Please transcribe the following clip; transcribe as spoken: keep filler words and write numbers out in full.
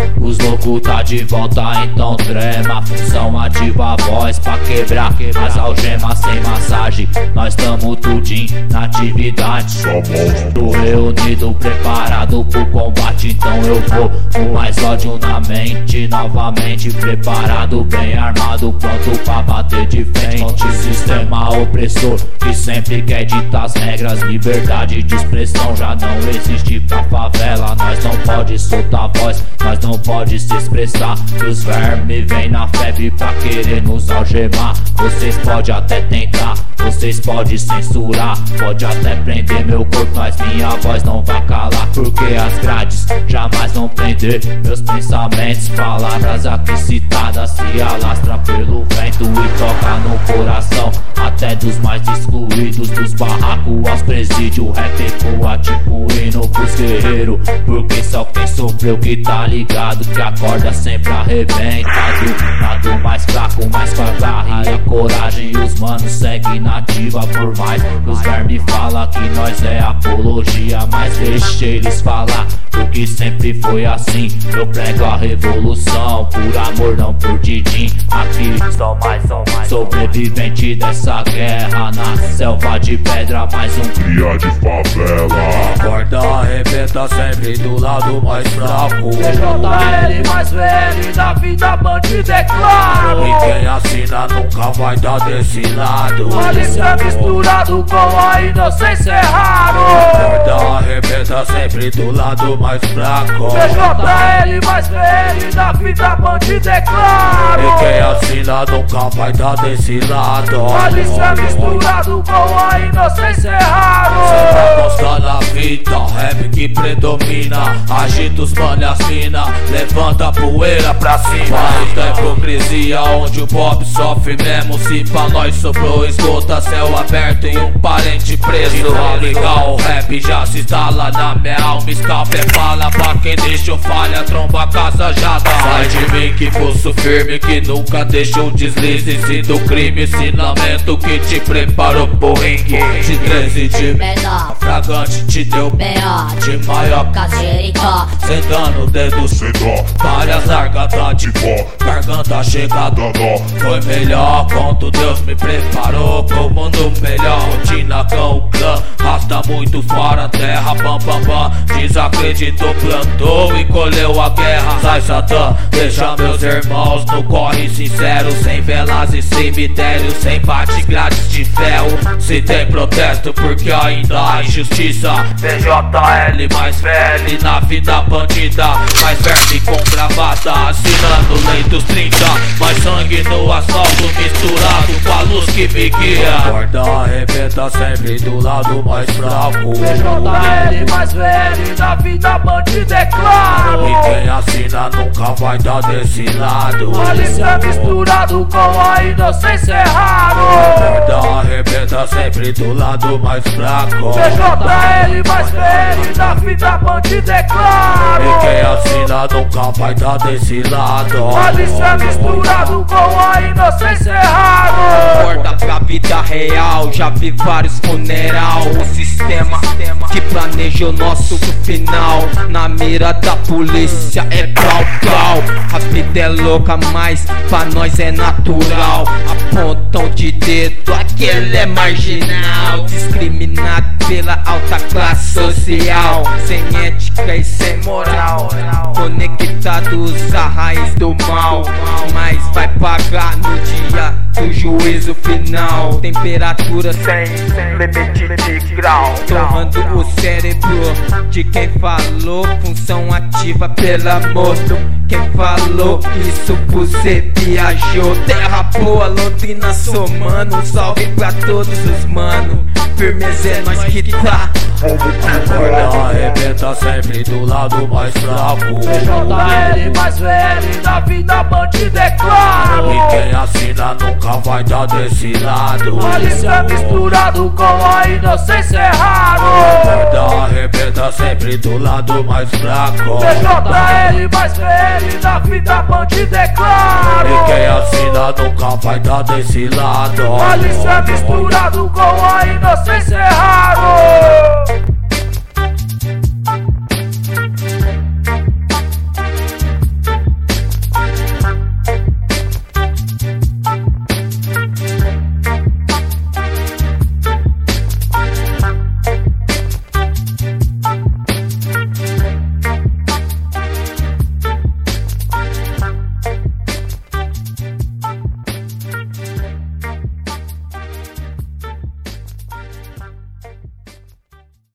Os loucos tá de volta, então trema. Função ativa a voz pra quebrar as algemas sem massagem. Nós tamo tudinho na atividade. Tô reunido, preparado pro combate. Então eu vou com mais ódio na mente. Novamente preparado, bem armado, pronto pra bater de frente. Sistema opressor que sempre quer ditar as regras. Liberdade de expressão já não existe pra favela. Nós não pode soltar voz, nós não pode se expressar. Os vermes vêm na febre pra querer nos algemar. Vocês podem até tentar, vocês podem censurar, pode até prender meu corpo, mas minha voz não vai calar. Porque as grades jamais vão prender meus pensamentos. Palavras aqui citadas se alastram pelo vento e toca no coração até dos mais excluídos. Dos barracos aos presídios, rap ecoa tipo hino pros guerreiros. Porque só quem sofreu que tá ligado que a corda sempre arrebenta. Do lado mais fraco, mais com a garra e a coragem. E os manos seguem nativa por mais que os vermes falam que nós é apologia. Mas deixa eles falar, porque sempre foi assim. Eu prego a revolução, por amor não por din-din. Aqui só mais um sobrevivente dessa guerra. Na selva de pedra, mais um cria de favela. A corda arrebenta sempre do lado mais fraco. D J L mais velho, na vida bandido é claro. E quem assina nunca vai dar desse lado. Malícia misturado com a inocência é raro. A corda arrebenta sempre do lado mais fraco. D J L mais velho, na vida bandido é claro. E quem assina nunca vai dar desse lado. Malícia misturado com a inocência é raro. Sempre aposta na vida, rap que predomina. Agita os mano e as mina, levanta a poeira pra cima. Da hipocrisia onde o pop sofre mesmo. Se pra nós sobrou esgota, céu aberto e um parente preso. Tá legal, o rap já se instala na minha alma. Scalp é fala pra quem deixou falha, tromba casa já dá. Sai de mim que pulso firme, que nunca deixou deslize. Se do crime, ensinamento que te preparou pro ringue. De treze de menor, fragante te deu menor, de maior caseirito, sentando o dedo Sem dó, várias largadas de pó, garganta chegada. dó. Foi melhor quando Deus me preparou pro mundo melhor. Rotina com o clã, rasta muito fora terra, pam pam pam. Desacreditou, plantou e colheu a guerra. Sai Satã, deixa meus irmãos no corre sincero. Sem velas e cemitério, sem bate grátis de ferro. Se tem protesto porque ainda há injustiça. D J L mais velho, na vida bandida. Mais verme com gravata, assinando lei dos trinta. Mais sangue no asfalto misturado com a luz que me guia. A corda arrebenta sempre do lado mais fraco. D J L mais velho, na vida bandido é claro. E quem assina nunca vai dar desse lado. Malícia misturado com a inocência é raro. A corda arrebenta sempre do lado mais fraco. D J L mais velho, na vida bandido é claro. E quem assina nunca vai dar desse lado. Malícia misturado com a inocência é raro. Corta pra vida real, já vi vários funeral. O sistema que planeja o nosso final. Na mira da polícia é pau pau. A vida é louca, mas pra nós é natural. Apontam de dedo, aquele é marginal. Discriminado pela alta classe social. Sem ética e sem moral. Conectados à raiz do mal. Mas vai pagar no dia do juízo final. Temperatura sem limite de grau. Torrando o cérebro de quem falou. Função ativa pelo amor. Quem falou isso você viajou. Terra boa, Londrina somando. Um salve pra todos os mano. Firmeza é nós que tá. A corda arrebenta sempre do lado mais fraco. D J L mais velho, na vida bandido é claro. E quem assina nunca vai dar desse lado. Malícia misturado com a inocência é raro. A corda arrebenta sempre do lado mais fraco. D J L mais velho, na vida bandido é claro. E quem assina nunca vai dar desse lado. Malícia misturado com a inocência é raro.